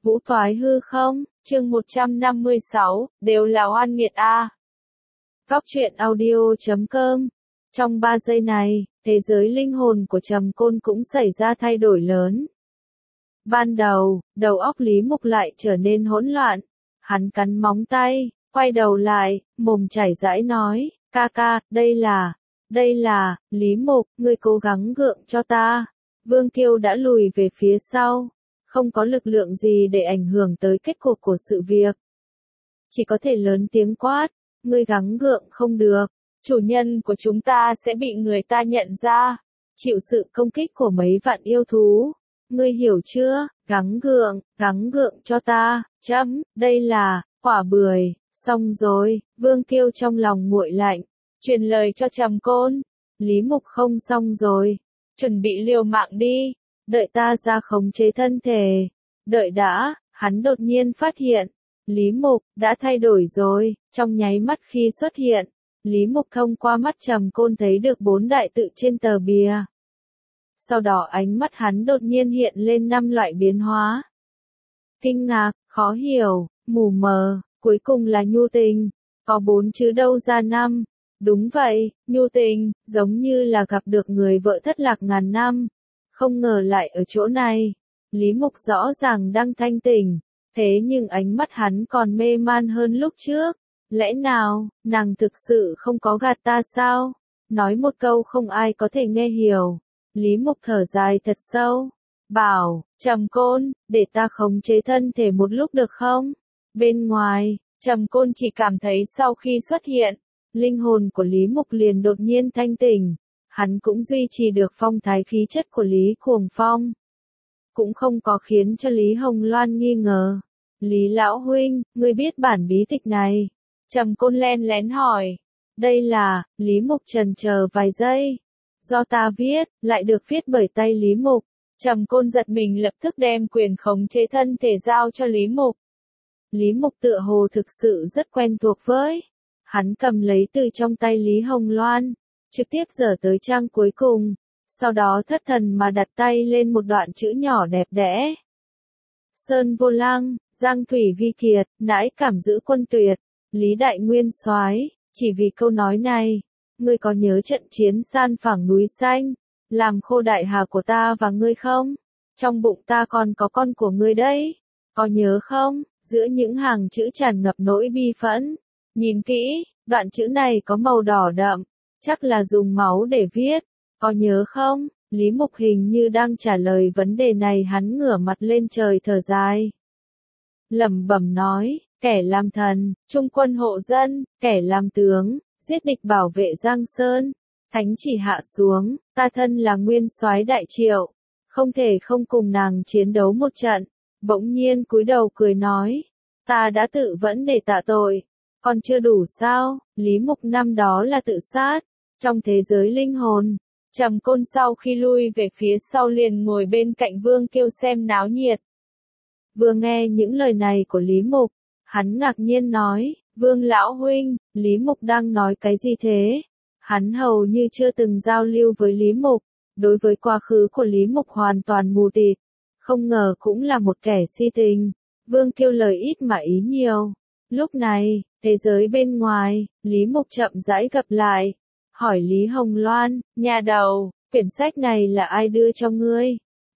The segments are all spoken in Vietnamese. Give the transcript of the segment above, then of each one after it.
Vũ thoái hư không, chương 156, đều là oan nghiệt a. Góc truyện audio.com. Trong 3 giây này, thế giới linh hồn của Trầm Côn cũng xảy ra thay đổi lớn. Ban đầu, đầu óc Lý Mục lại trở nên hỗn loạn. Hắn cắn móng tay, quay đầu lại, mồm chảy rãi nói, ca ca, đây là, Lý Mục, ngươi cố gắng gượng cho ta. Vương Kiêu đã lùi về phía sau, không có lực lượng gì để ảnh hưởng tới kết cục của sự việc. Chỉ có thể lớn tiếng quát, ngươi gắng gượng không được, chủ nhân của chúng ta sẽ bị người ta nhận ra, chịu sự công kích của mấy vạn yêu thú. Ngươi hiểu chưa, gắng gượng cho ta, đây là, quả bưởi, xong rồi, Vương Kiêu trong lòng nguội lạnh, truyền lời cho Trầm Côn, Lý Mục không xong rồi, chuẩn bị liều mạng đi, đợi ta ra khống chế thân thể, đợi đã, hắn đột nhiên phát hiện, Lý Mục đã thay đổi rồi, trong nháy mắt khi xuất hiện, Lý Mục thông qua mắt Trầm Côn thấy được 4 đại tự trên tờ bìa. Sau đó ánh mắt hắn đột nhiên hiện lên 5 loại biến hóa. Kinh ngạc, khó hiểu, mù mờ, cuối cùng là nhu tình, có 4 chứ đâu ra 5. Đúng vậy, nhu tình, giống như là gặp được người vợ thất lạc ngàn năm. Không ngờ lại ở chỗ này. Lý Mục rõ ràng đang thanh tỉnh, thế nhưng ánh mắt hắn còn mê man hơn lúc trước. Lẽ nào, nàng thực sự không có gạt ta sao? Nói một câu không ai có thể nghe hiểu. Lý Mục thở dài thật sâu. Bảo, Trầm Côn, để ta khống chế thân thể một lúc được không? Bên ngoài, Trầm Côn chỉ cảm thấy sau khi xuất hiện, linh hồn của Lý Mục liền đột nhiên thanh tỉnh. Hắn cũng duy trì được phong thái khí chất của Lý Cuồng Phong. Cũng không có khiến cho Lý Hồng Loan nghi ngờ. Lý Lão Huynh, ngươi biết bản bí tịch này? Trầm Côn len lén hỏi. Đây là, Lý Mục chần chờ vài giây. Do ta viết, lại được viết bởi tay Lý Mục. Trầm Côn giật mình lập tức đem quyền khống chế thân thể giao cho Lý Mục. Lý Mục tựa hồ thực sự rất quen thuộc với. Hắn cầm lấy từ trong tay Lý Hồng Loan, trực tiếp dở tới trang cuối cùng, sau đó thất thần mà đặt tay lên một đoạn chữ nhỏ đẹp đẽ. Sơn Vô Lang, Giang Thủy Vi Kiệt, nãi cảm giữ quân tuyệt, Lý Đại Nguyên Soái, chỉ vì câu nói này, ngươi có nhớ trận chiến san phẳng núi xanh, làm khô đại hà của ta và ngươi không? Trong bụng ta còn có con của ngươi đấy, có nhớ không? Giữa những hàng chữ tràn ngập nỗi bi phẫn. Nhìn kỹ, đoạn chữ này có màu đỏ đậm, chắc là dùng máu để viết, có nhớ không? Lý Mục hình như đang trả lời vấn đề này, hắn ngửa mặt lên trời thở dài. Lẩm bẩm nói, kẻ làm thần, trung quân hộ dân, kẻ làm tướng, giết địch bảo vệ Giang Sơn, thánh chỉ hạ xuống, ta thân là nguyên soái Đại Triệu, không thể không cùng nàng chiến đấu một trận, bỗng nhiên cúi đầu cười nói, ta đã tự vẫn để tạ tội. Còn chưa đủ sao, Lý Mục năm đó là tự sát. Trong thế giới linh hồn, Trầm Côn sau khi lui về phía sau liền ngồi bên cạnh Vương Kiêu xem náo nhiệt. Vừa nghe những lời này của Lý Mục, hắn ngạc nhiên nói, Vương Lão Huynh, Lý Mục đang nói cái gì thế? Hắn hầu như chưa từng giao lưu với Lý Mục, đối với quá khứ của Lý Mục hoàn toàn mù tịt, không ngờ cũng là một kẻ si tình. Vương Kiêu lời ít mà ý nhiều. Lúc này, thế giới bên ngoài, Lý Mục chậm rãi gặp lại, hỏi Lý Hồng Loan, nhà đầu, quyển sách này là ai đưa cho ngươi?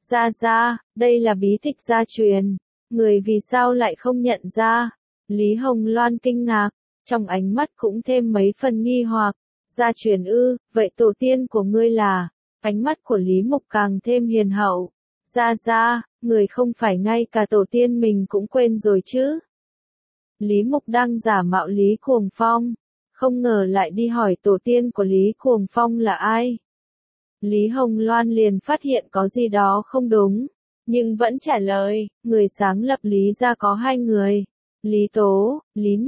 Ra, đây là bí tịch gia truyền, người vì sao lại không nhận ra? Lý Hồng Loan kinh ngạc, trong ánh mắt cũng thêm mấy phần nghi hoặc, gia truyền ư, vậy tổ tiên của ngươi là? Ánh mắt của Lý Mục càng thêm hiền hậu, ra, người không phải ngay cả tổ tiên mình cũng quên rồi chứ? Lý Mục đang giả mạo Lý Cuồng Phong, không ngờ lại đi hỏi tổ tiên của Lý Cuồng Phong là ai. Lý Hồng Loan liền phát hiện có gì đó không đúng, nhưng vẫn trả lời, người sáng lập Lý gia có 2 người. Lý Tố, Lý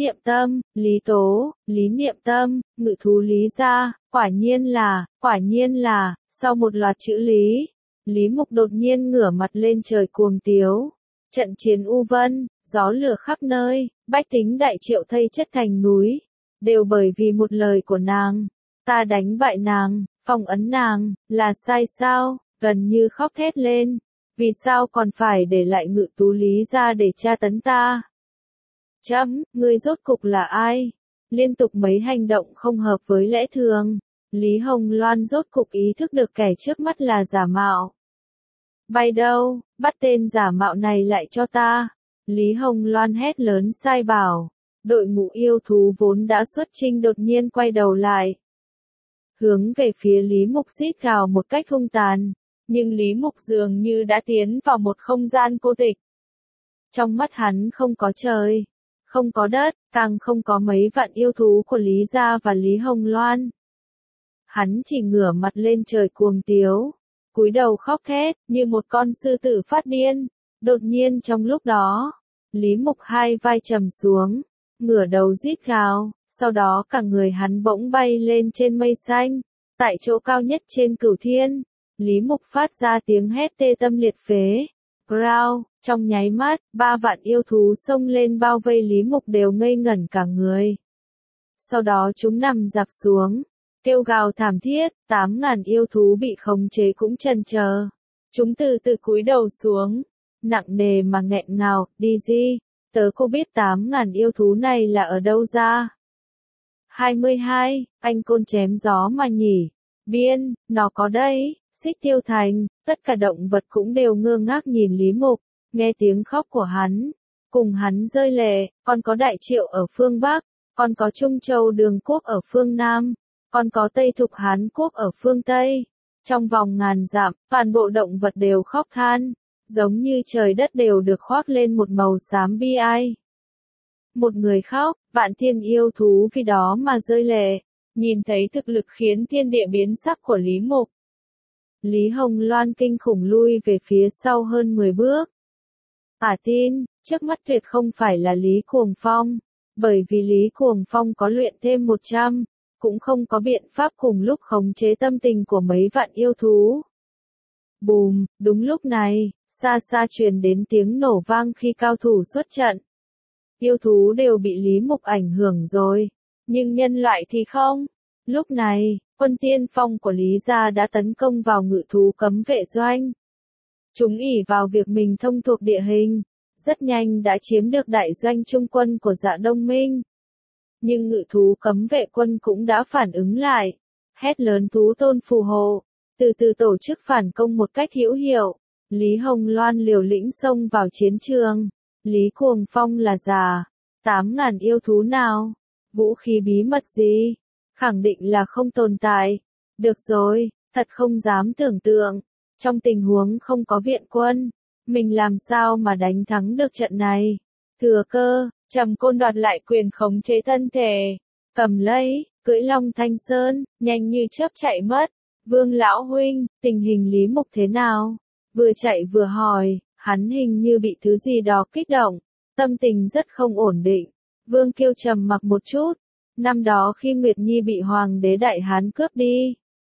Niệm Tâm, ngự thú Lý gia, quả nhiên là, sau một loạt chữ Lý, Lý Mục đột nhiên ngửa mặt lên trời cuồng tiếu. Trận chiến U Vân, gió lửa khắp nơi, bách tính Đại Triệu thây chất thành núi, đều bởi vì một lời của nàng. Ta đánh bại nàng, phong ấn nàng, là sai sao? Gần như khóc thét lên. Vì sao còn phải để lại Ngự Tú Lý ra để tra tấn ta? Ngươi rốt cục là ai? Liên tục mấy hành động không hợp với lẽ thường. Lý Hồng Loan rốt cục ý thức được kẻ trước mắt là giả mạo. Bay đâu, bắt tên giả mạo này lại cho ta. Lý Hồng Loan hét lớn sai bảo. Đội ngũ yêu thú vốn đã xuất chinh đột nhiên quay đầu lại. Hướng về phía Lý Mục rít gào một cách hung tàn. Nhưng Lý Mục dường như đã tiến vào một không gian cô tịch. Trong mắt hắn không có trời, không có đất, càng không có mấy vạn yêu thú của Lý Gia và Lý Hồng Loan. Hắn chỉ ngửa mặt lên trời cuồng tiếu, cúi đầu khóc thét, như một con sư tử phát điên. Đột nhiên trong lúc đó, Lý Mục hai vai trầm xuống, ngửa đầu rít gào, sau đó cả người hắn bỗng bay lên trên mây xanh, tại chỗ cao nhất trên cửu thiên. Lý Mục phát ra tiếng hét tê tâm liệt phế. Growl, trong nháy mắt, 3 vạn yêu thú xông lên bao vây Lý Mục đều ngây ngẩn cả người. Sau đó chúng nằm rạp xuống, kêu gào thảm thiết, 8.000 yêu thú bị khống chế cũng chần chờ. Chúng từ từ cúi đầu xuống, nặng nề mà nghẹn ngào, đi gì? Tớ cô biết 8.000 yêu thú này là ở đâu ra? 22, anh côn chém gió mà nhỉ? Biên, nó có đây. Xích Tiêu Thành, tất cả động vật cũng đều ngơ ngác nhìn Lý Mục, nghe tiếng khóc của hắn, cùng hắn rơi lệ, còn có Đại Triệu ở phương Bắc, còn có Trung Châu Đường Quốc ở phương Nam, còn có Tây Thục Hán Quốc ở phương Tây. Trong vòng ngàn dặm, toàn bộ động vật đều khóc than, giống như trời đất đều được khoác lên một màu xám bi ai. Một người khóc, vạn thiên yêu thú vì đó mà rơi lệ, nhìn thấy thực lực khiến thiên địa biến sắc của Lý Mục. Lý Hồng Loan kinh khủng lui về phía sau hơn 10 bước. Tin, trước mắt tuyệt không phải là Lý Cuồng Phong, bởi vì Lý Cuồng Phong có luyện thêm 100, cũng không có biện pháp cùng lúc khống chế tâm tình của mấy vạn yêu thú. Bùm, đúng lúc này, xa xa truyền đến tiếng nổ vang khi cao thủ xuất trận. Yêu thú đều bị Lý Mục ảnh hưởng rồi, nhưng nhân loại thì không. Lúc này, quân tiên phong của Lý Gia đã tấn công vào ngự thú cấm vệ doanh. Chúng ỷ vào việc mình thông thuộc địa hình, rất nhanh đã chiếm được đại doanh trung quân của Dạ Đông Minh. Nhưng ngự thú cấm vệ quân cũng đã phản ứng lại, hét lớn thú tôn phù hộ, từ từ tổ chức phản công một cách hữu hiệu. Lý Hồng Loan liều lĩnh xông vào chiến trường. Lý Cuồng Phong là già, 8.000 yêu thú nào? Vũ khí bí mật gì? Khẳng định là không tồn tại. Được rồi, thật không dám tưởng tượng. Trong tình huống không có viện quân, mình làm sao mà đánh thắng được trận này? Thừa cơ, Trầm Côn đoạt lại quyền khống chế thân thể. Cầm lấy, cưỡi Long Thanh Sơn, nhanh như chớp chạy mất. Vương lão huynh, tình hình Lý Mục thế nào? Vừa chạy vừa hỏi, hắn hình như bị thứ gì đó kích động, tâm tình rất không ổn định. Vương Kiêu trầm mặc một chút. Năm đó khi Nguyệt Nhi bị Hoàng đế Đại Hán cướp đi,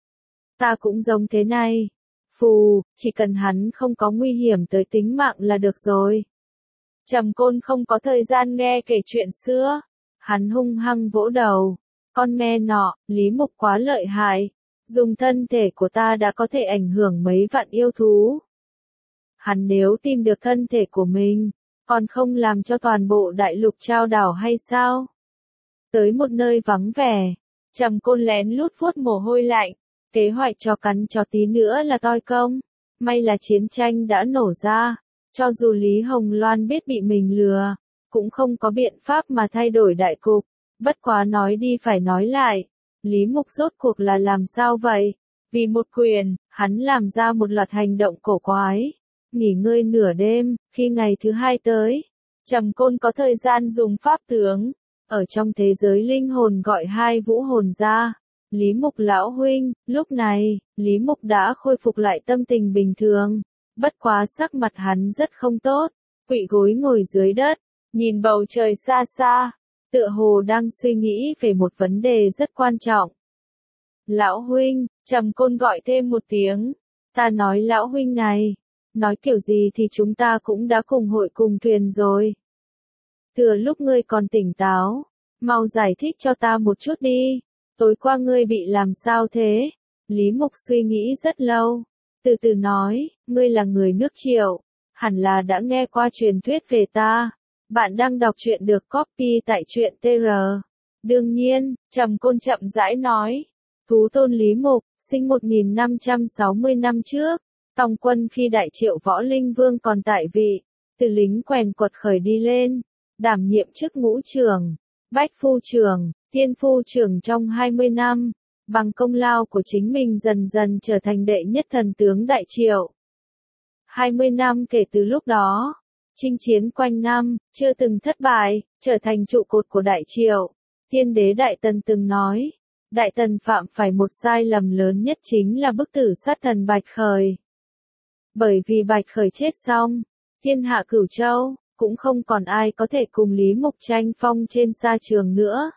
ta cũng giống thế này. Phù, chỉ cần hắn không có nguy hiểm tới tính mạng là được rồi. Trầm Côn không có thời gian nghe kể chuyện xưa. Hắn hung hăng vỗ đầu. Con mẹ nọ, Lý Mục quá lợi hại. Dùng thân thể của ta đã có thể ảnh hưởng mấy vạn yêu thú. Hắn nếu tìm được thân thể của mình, còn không làm cho toàn bộ đại lục trao đảo hay sao? Tới một nơi vắng vẻ, Trầm Côn lén lút vuốt mồ hôi lạnh, kế hoạch cho cắn cho tí nữa là toi công. May là chiến tranh đã nổ ra, cho dù Lý Hồng Loan biết bị mình lừa, cũng không có biện pháp mà thay đổi đại cục. Bất quá nói đi phải nói lại, Lý Mục rốt cuộc là làm sao vậy? Vì một quyền, hắn làm ra một loạt hành động cổ quái. Nghỉ ngơi nửa đêm, khi ngày thứ hai tới, Trầm Côn có thời gian dùng pháp tướng. Ở trong thế giới linh hồn gọi hai vũ hồn ra. Lý Mục lão huynh, lúc này, Lý Mục đã khôi phục lại tâm tình bình thường. Bất quá sắc mặt hắn rất không tốt, quỵ gối ngồi dưới đất, nhìn bầu trời xa xa, tựa hồ đang suy nghĩ về một vấn đề rất quan trọng. Lão huynh, Trầm Côn gọi thêm một tiếng. Ta nói lão huynh này, nói kiểu gì thì chúng ta cũng đã cùng hội cùng thuyền rồi. Thừa lúc ngươi còn tỉnh táo, mau giải thích cho ta một chút đi. Tối qua ngươi bị làm sao thế? Lý Mục suy nghĩ rất lâu, từ từ nói, ngươi là người nước Triệu, hẳn là đã nghe qua truyền thuyết về ta. Bạn đang đọc truyện được copy tại truyện TR. Đương nhiên, Trầm Côn chậm rãi nói. Thú tôn Lý Mục, sinh 1560 năm trước, tòng quân khi Đại Triệu Võ Linh Vương còn tại vị, từ lính quèn quật khởi đi lên, đảm nhiệm chức ngũ trưởng, bách phu trưởng, tiên phu trưởng trong 20 năm, bằng công lao của chính mình dần dần trở thành đệ nhất thần tướng Đại Triệu. 20 năm kể từ lúc đó, chinh chiến quanh năm, chưa từng thất bại, trở thành trụ cột của Đại Triệu. Tiên đế Đại Tần từng nói, Đại Tần phạm phải một sai lầm lớn nhất chính là bức tử sát thần Bạch Khởi. Bởi vì Bạch Khởi chết xong, thiên hạ Cửu Châu, cũng không còn ai có thể cùng Lý Mục tranh phong trên sa trường nữa.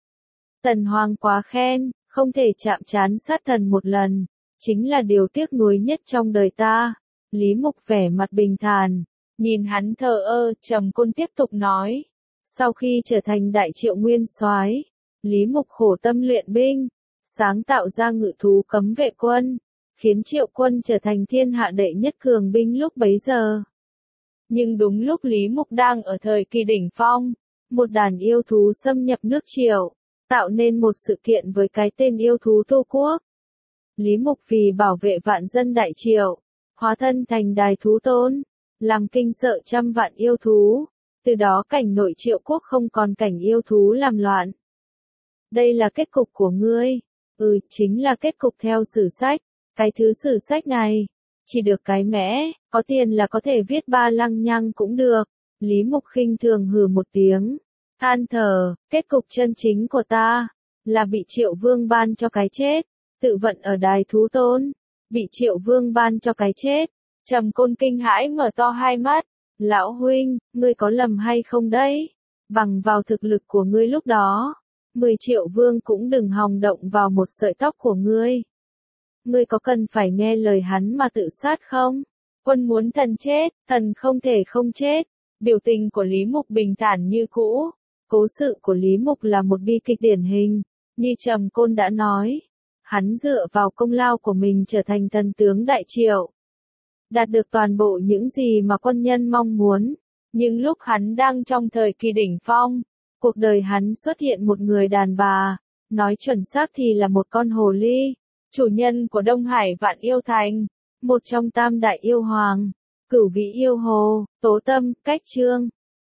Tần Hoàng quá khen, không thể chạm trán sát thần một lần, chính là điều tiếc nuối nhất trong đời ta. Lý Mục vẻ mặt bình thản, nhìn hắn thờ ơ, Trầm Côn tiếp tục nói. Sau khi trở thành Đại Triệu nguyên soái, Lý Mục khổ tâm luyện binh, sáng tạo ra ngự thú cấm vệ quân, khiến Triệu quân trở thành thiên hạ đệ nhất cường binh lúc bấy giờ. Nhưng đúng lúc Lý Mục đang ở thời kỳ đỉnh phong, một đàn yêu thú xâm nhập nước Triệu, tạo nên một sự kiện với cái tên yêu thú Tô Quốc. Lý Mục vì bảo vệ vạn dân Đại Triệu, hóa thân thành đài thú tôn, làm kinh sợ trăm vạn yêu thú, từ đó cảnh nội Triệu quốc không còn cảnh yêu thú làm loạn. Đây là kết cục của ngươi. Chính là kết cục theo sử sách. Cái thứ sử sách này, chỉ được cái mẽ, có tiền là có thể viết ba lăng nhăng cũng được. Lý Mục khinh thường hừ một tiếng, than thở, kết cục chân chính của ta, là bị Triệu Vương ban cho cái chết, tự vận ở đài thú tôn, bị Triệu Vương ban cho cái chết. Trầm Côn kinh hãi mở to hai mắt, lão huynh, ngươi có lầm hay không đấy? Bằng vào thực lực của ngươi lúc đó, 10 Triệu Vương cũng đừng hòng động vào một sợi tóc của ngươi. Ngươi có cần phải nghe lời hắn mà tự sát không? Quân muốn thần chết, thần không thể không chết. Biểu tình của Lý Mục bình thản như cũ. Cố sự của Lý Mục là một bi kịch điển hình, như Trầm Côn đã nói. Hắn dựa vào công lao của mình trở thành thần tướng Đại Triệu, đạt được toàn bộ những gì mà quân nhân mong muốn. Nhưng lúc hắn đang trong thời kỳ đỉnh phong, cuộc đời hắn xuất hiện một người đàn bà, nói chuẩn xác thì là một con hồ ly, chủ nhân của Đông Hải Vạn Yêu Thành, một trong tam đại yêu hoàng, Cửu Vĩ Yêu Hồ, Tố Tâm, Cách Trương.